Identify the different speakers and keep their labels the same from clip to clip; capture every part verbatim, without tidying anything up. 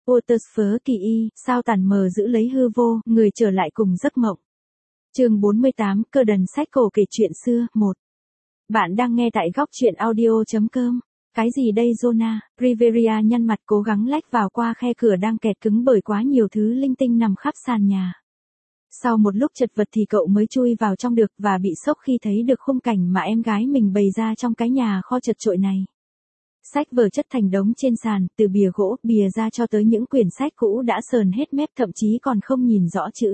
Speaker 1: Watersford kỳ y, sao tàn mờ giữ lấy hư vô, người trở lại cùng giấc mộng. Chương bốn mươi tám, cơ đần sách cổ kể chuyện xưa, một. Bạn đang nghe tại góc truyện audio.com. Cái gì đây Jonah? Riveria nhăn mặt cố gắng lách vào qua khe cửa đang kẹt cứng bởi quá nhiều thứ linh tinh nằm khắp sàn nhà. Sau một lúc chật vật thì cậu mới chui vào trong được và bị sốc khi thấy được khung cảnh mà em gái mình bày ra trong cái nhà kho chật chội này. Sách vở chất thành đống trên sàn, từ bìa gỗ, bìa da cho tới những quyển sách cũ đã sờn hết mép thậm chí còn không nhìn rõ chữ.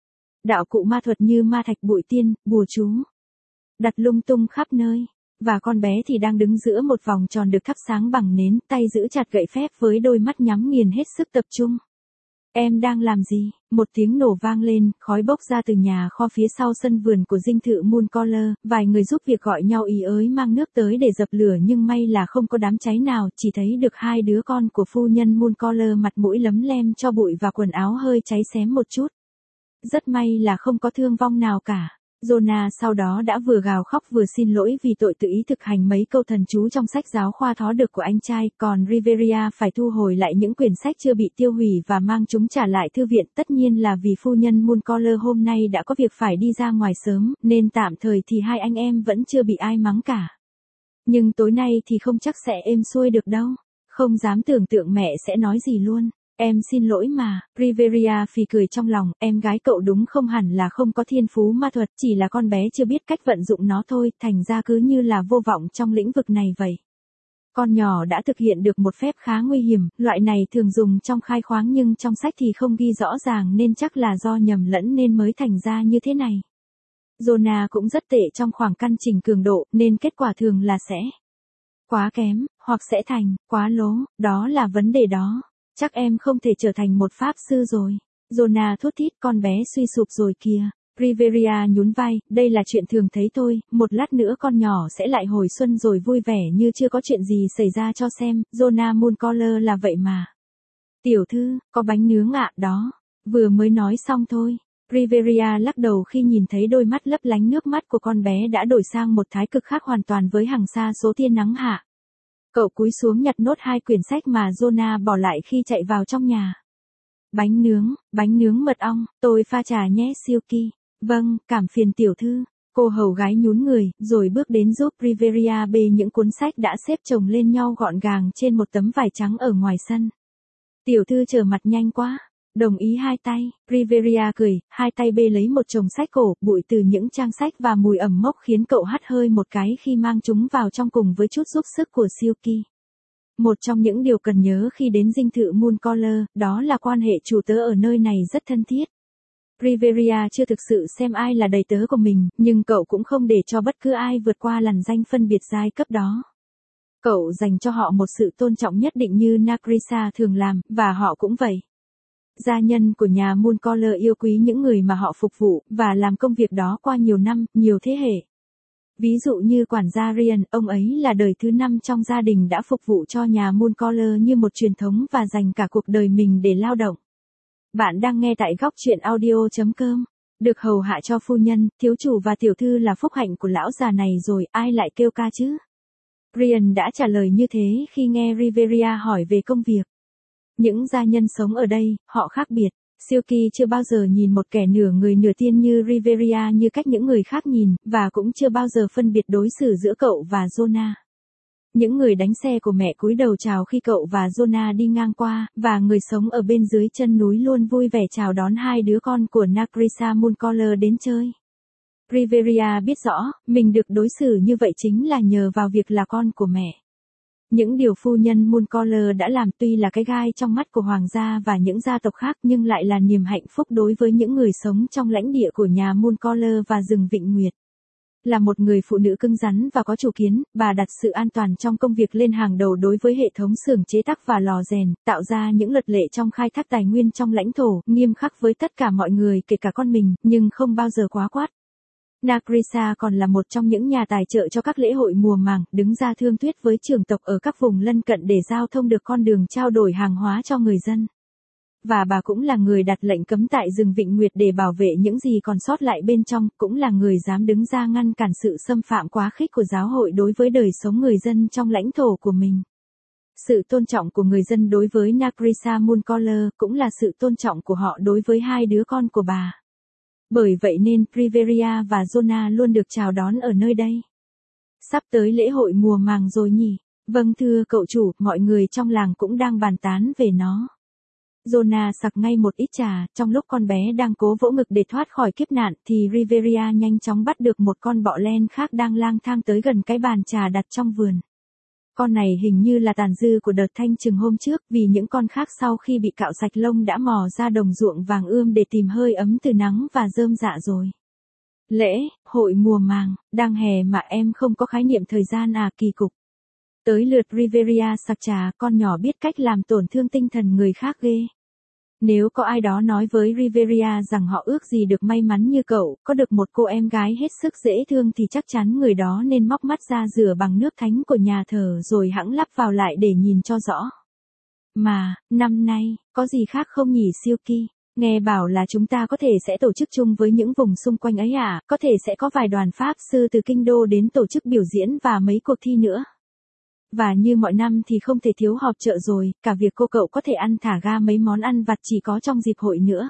Speaker 1: Đạo cụ ma thuật như ma thạch bụi tiên, bùa chú. Đặt lung tung khắp nơi. Và con bé thì đang đứng giữa một vòng tròn được thắp sáng bằng nến, tay giữ chặt gậy phép với đôi mắt nhắm nghiền hết sức tập trung. Em đang làm gì? Một tiếng nổ vang lên, khói bốc ra từ nhà kho phía sau sân vườn của dinh thự Mooncaller, vài người giúp việc gọi nhau ý ới mang nước tới để dập lửa nhưng may là không có đám cháy nào, chỉ thấy được hai đứa con của phu nhân Mooncaller mặt mũi lấm lem cho bụi và quần áo hơi cháy xém một chút. Rất may là không có thương vong nào cả. Jonah sau đó đã vừa gào khóc vừa xin lỗi vì tội tự ý thực hành mấy câu thần chú trong sách giáo khoa thó được của anh trai, còn Riveria phải thu hồi lại những quyển sách chưa bị tiêu hủy và mang chúng trả lại thư viện, tất nhiên là vì phu nhân Mooncaller hôm nay đã có việc phải đi ra ngoài sớm, nên tạm thời thì hai anh em vẫn chưa bị ai mắng cả. Nhưng tối nay thì không chắc sẽ êm xuôi được đâu, không dám tưởng tượng mẹ sẽ nói gì luôn. Em xin lỗi mà, Riveria phì cười trong lòng, em gái cậu đúng không hẳn là không có thiên phú ma thuật, chỉ là con bé chưa biết cách vận dụng nó thôi, thành ra cứ như là vô vọng trong lĩnh vực này vậy. Con nhỏ đã thực hiện được một phép khá nguy hiểm, loại này thường dùng trong khai khoáng nhưng trong sách thì không ghi rõ ràng nên chắc là do nhầm lẫn nên mới thành ra như thế này. Jonah cũng rất tệ trong khoảng căn chỉnh cường độ, nên kết quả thường là sẽ quá kém, hoặc sẽ thành quá lố, đó là vấn đề đó. Chắc em không thể trở thành một pháp sư rồi. Jonah thốt thít, con bé suy sụp rồi kìa. Riveria nhún vai, đây là chuyện thường thấy thôi, một lát nữa con nhỏ sẽ lại hồi xuân rồi vui vẻ như chưa có chuyện gì xảy ra cho xem, Jonah Mooncaller là vậy mà. Tiểu thư, có bánh nướng ạ, đó. Vừa mới nói xong thôi. Riveria lắc đầu khi nhìn thấy đôi mắt lấp lánh nước mắt của con bé đã đổi sang một thái cực khác hoàn toàn với hàng xa số tia nắng hạ. Cậu cúi xuống nhặt nốt hai quyển sách mà Jonah bỏ lại khi chạy vào trong nhà. Bánh nướng, bánh nướng mật ong, tôi pha trà nhé Silky. Vâng, cảm phiền tiểu thư. Cô hầu gái nhún người, rồi bước đến giúp Riveria bê những cuốn sách đã xếp chồng lên nhau gọn gàng trên một tấm vải trắng ở ngoài sân. Tiểu thư trở mặt nhanh quá. Đồng ý hai tay, Riveria cười, hai tay bê lấy một chồng sách cổ, bụi từ những trang sách và mùi ẩm mốc khiến cậu hắt hơi một cái khi mang chúng vào trong cùng với chút giúp sức của Silky. Một trong những điều cần nhớ khi đến dinh thự Mooncaller, đó là quan hệ chủ tớ ở nơi này rất thân thiết. Riveria chưa thực sự xem ai là đầy tớ của mình, nhưng cậu cũng không để cho bất cứ ai vượt qua lằn ranh phân biệt giai cấp đó. Cậu dành cho họ một sự tôn trọng nhất định như Nakrisa thường làm, và họ cũng vậy. Gia nhân của nhà Mooncaller yêu quý những người mà họ phục vụ, và làm công việc đó qua nhiều năm, nhiều thế hệ. Ví dụ như quản gia Ryan, ông ấy là đời thứ năm trong gia đình đã phục vụ cho nhà Mooncaller như một truyền thống và dành cả cuộc đời mình để lao động. Bạn đang nghe tại góc truyện audio.com. Được hầu hạ cho phu nhân, thiếu chủ và tiểu thư là phúc hạnh của lão già này rồi, ai lại kêu ca chứ? Ryan đã trả lời như thế khi nghe Riveria hỏi về công việc. Những gia nhân sống ở đây, họ khác biệt. Silky chưa bao giờ nhìn một kẻ nửa người nửa tiên như Riveria như cách những người khác nhìn, và cũng chưa bao giờ phân biệt đối xử giữa cậu và Jonah. Những người đánh xe của mẹ cúi đầu chào khi cậu và Jonah đi ngang qua, và người sống ở bên dưới chân núi luôn vui vẻ chào đón hai đứa con của Nakrisa Mooncaller đến chơi. Riveria biết rõ, mình được đối xử như vậy chính là nhờ vào việc là con của mẹ. Những điều phu nhân Mooncaller đã làm tuy là cái gai trong mắt của hoàng gia và những gia tộc khác nhưng lại là niềm hạnh phúc đối với những người sống trong lãnh địa của nhà Mooncaller và rừng Vịnh Nguyệt. Là một người phụ nữ cứng rắn và có chủ kiến, bà đặt sự an toàn trong công việc lên hàng đầu đối với hệ thống xưởng chế tác và lò rèn, tạo ra những luật lệ trong khai thác tài nguyên trong lãnh thổ, nghiêm khắc với tất cả mọi người kể cả con mình, nhưng không bao giờ quá quát. Nakrisa còn là một trong những nhà tài trợ cho các lễ hội mùa màng, đứng ra thương thuyết với trưởng tộc ở các vùng lân cận để giao thông được con đường trao đổi hàng hóa cho người dân. Và bà cũng là người đặt lệnh cấm tại rừng Vịnh Nguyệt để bảo vệ những gì còn sót lại bên trong, cũng là người dám đứng ra ngăn cản sự xâm phạm quá khích của giáo hội đối với đời sống người dân trong lãnh thổ của mình. Sự tôn trọng của người dân đối với Nakrisa Mooncaller cũng là sự tôn trọng của họ đối với hai đứa con của bà. Bởi vậy nên Priveria và Jonah luôn được chào đón ở nơi đây. Sắp tới lễ hội mùa màng rồi nhỉ? Vâng thưa cậu chủ, mọi người trong làng cũng đang bàn tán về nó. Jonah sặc ngay một ít trà, trong lúc con bé đang cố vỗ ngực để thoát khỏi kiếp nạn thì Riveria nhanh chóng bắt được một con bọ len khác đang lang thang tới gần cái bàn trà đặt trong vườn. Con này hình như là tàn dư của đợt thanh trừng hôm trước, vì những con khác sau khi bị cạo sạch lông đã mò ra đồng ruộng vàng ươm để tìm hơi ấm từ nắng và rơm rạ rồi. Lễ, hội mùa màng, đang hè mà em không có khái niệm thời gian à, kỳ cục. Tới lượt Riveria sặc trà, con nhỏ biết cách làm tổn thương tinh thần người khác ghê. Nếu có ai đó nói với Riveria rằng họ ước gì được may mắn như cậu, có được một cô em gái hết sức dễ thương thì chắc chắn người đó nên móc mắt ra rửa bằng nước thánh của nhà thờ rồi hẵng lắp vào lại để nhìn cho rõ. Mà, năm nay, có gì khác không nhỉ Silky? Nghe bảo là chúng ta có thể sẽ tổ chức chung với những vùng xung quanh ấy à, có thể sẽ có vài đoàn pháp sư từ kinh đô đến tổ chức biểu diễn và mấy cuộc thi nữa. Và như mọi năm thì không thể thiếu họp chợ rồi, cả việc cô cậu có thể ăn thả ga mấy món ăn vặt chỉ có trong dịp hội nữa.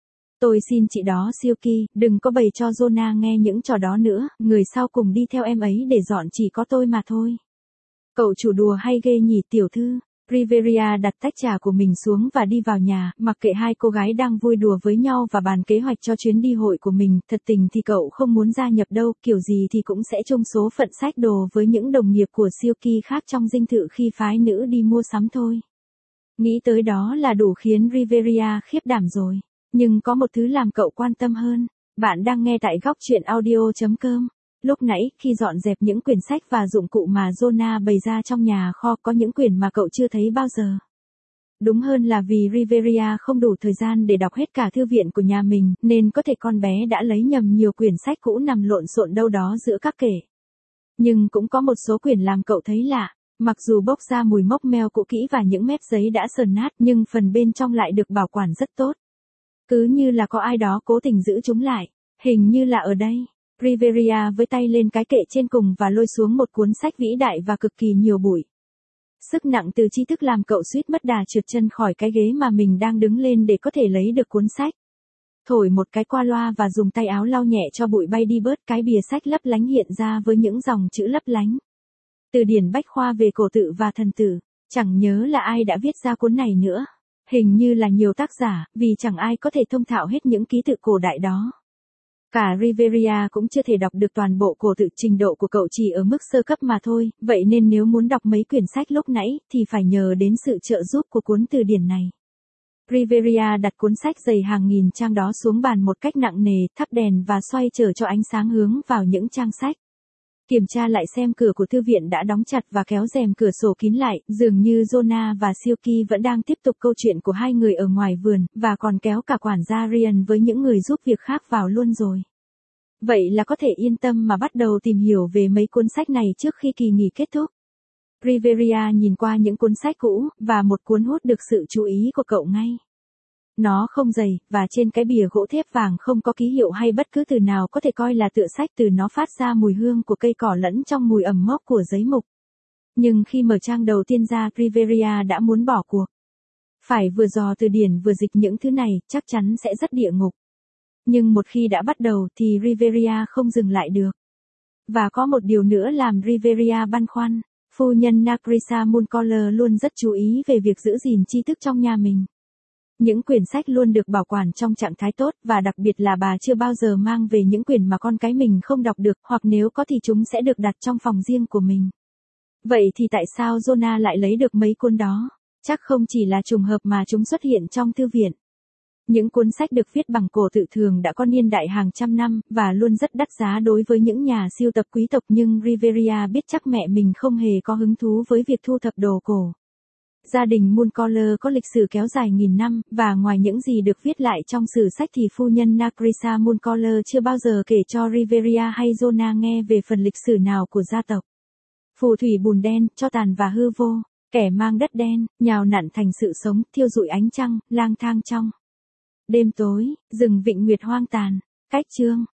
Speaker 1: Tôi xin chị đó Silky, đừng có bày cho Jonah nghe những trò đó nữa, người sau cùng đi theo em ấy để dọn chỉ có tôi mà thôi. Cậu chủ đùa hay ghê nhỉ tiểu thư? Riveria đặt tách trà của mình xuống và đi vào nhà, mặc kệ hai cô gái đang vui đùa với nhau và bàn kế hoạch cho chuyến đi hội của mình, thật tình thì cậu không muốn gia nhập đâu, kiểu gì thì cũng sẽ chung số phận xách đồ với những đồng nghiệp của Silky khác trong dinh thự khi phái nữ đi mua sắm thôi. Nghĩ tới đó là đủ khiến Riveria khiếp đảm rồi, nhưng có một thứ làm cậu quan tâm hơn. Bạn đang nghe tại góc truyện audio chấm com. Lúc nãy, khi dọn dẹp những quyển sách và dụng cụ mà Jonah bày ra trong nhà kho, có những quyển mà cậu chưa thấy bao giờ. Đúng hơn là vì Riveria không đủ thời gian để đọc hết cả thư viện của nhà mình, nên có thể con bé đã lấy nhầm nhiều quyển sách cũ nằm lộn xộn đâu đó giữa các kệ. Nhưng cũng có một số quyển làm cậu thấy lạ, mặc dù bốc ra mùi mốc meo cũ kỹ và những mép giấy đã sờn nát, nhưng phần bên trong lại được bảo quản rất tốt. Cứ như là có ai đó cố tình giữ chúng lại, hình như là ở đây. Riveria với tay lên cái kệ trên cùng và lôi xuống một cuốn sách vĩ đại và cực kỳ nhiều bụi. Sức nặng từ tri thức làm cậu suýt mất đà trượt chân khỏi cái ghế mà mình đang đứng lên để có thể lấy được cuốn sách. Thổi một cái qua loa và dùng tay áo lau nhẹ cho bụi bay đi bớt, cái bìa sách lấp lánh hiện ra với những dòng chữ lấp lánh. Từ điển bách khoa về cổ tự và thần tử, chẳng nhớ là ai đã viết ra cuốn này nữa. Hình như là nhiều tác giả, vì chẳng ai có thể thông thạo hết những ký tự cổ đại đó. Cả Riveria cũng chưa thể đọc được toàn bộ cổ tự, trình độ của cậu chỉ ở mức sơ cấp mà thôi, vậy nên nếu muốn đọc mấy quyển sách lúc nãy, thì phải nhờ đến sự trợ giúp của cuốn từ điển này. Riveria đặt cuốn sách dày hàng nghìn trang đó xuống bàn một cách nặng nề, thắp đèn và xoay trở cho ánh sáng hướng vào những trang sách. Kiểm tra lại xem cửa của thư viện đã đóng chặt và kéo rèm cửa sổ kín lại, dường như Jonah và Silky vẫn đang tiếp tục câu chuyện của hai người ở ngoài vườn, và còn kéo cả quản gia Ryan với những người giúp việc khác vào luôn rồi. Vậy là có thể yên tâm mà bắt đầu tìm hiểu về mấy cuốn sách này trước khi kỳ nghỉ kết thúc. Riveria nhìn qua những cuốn sách cũ, và một cuốn hút được sự chú ý của cậu ngay. Nó không dày, và trên cái bìa gỗ thép vàng không có ký hiệu hay bất cứ từ nào có thể coi là tựa sách, từ nó phát ra mùi hương của cây cỏ lẫn trong mùi ẩm mốc của giấy mục. Nhưng khi mở trang đầu tiên ra, Riveria đã muốn bỏ cuộc. Phải vừa dò từ điển vừa dịch những thứ này, chắc chắn sẽ rất địa ngục. Nhưng một khi đã bắt đầu thì Riveria không dừng lại được. Và có một điều nữa làm Riveria băn khoăn. Phu nhân Nakrisa Mooncaller luôn rất chú ý về việc giữ gìn tri thức trong nhà mình. Những quyển sách luôn được bảo quản trong trạng thái tốt, và đặc biệt là bà chưa bao giờ mang về những quyển mà con cái mình không đọc được, hoặc nếu có thì chúng sẽ được đặt trong phòng riêng của mình. Vậy thì tại sao Jonah lại lấy được mấy cuốn đó? Chắc không chỉ là trùng hợp mà chúng xuất hiện trong thư viện. Những cuốn sách được viết bằng cổ tự thường đã có niên đại hàng trăm năm, và luôn rất đắt giá đối với những nhà sưu tập quý tộc, nhưng Riveria biết chắc mẹ mình không hề có hứng thú với việc thu thập đồ cổ. Gia đình Mooncaller có lịch sử kéo dài nghìn năm, và ngoài những gì được viết lại trong sử sách thì phu nhân Nakrisa Mooncaller chưa bao giờ kể cho Riveria hay Jonah nghe về phần lịch sử nào của gia tộc. Phù thủy bùn đen, cho tàn và hư vô, kẻ mang đất đen, nhào nặn thành sự sống, thiêu rụi ánh trăng, lang thang trong đêm tối, rừng vịnh nguyệt hoang tàn. Cách chương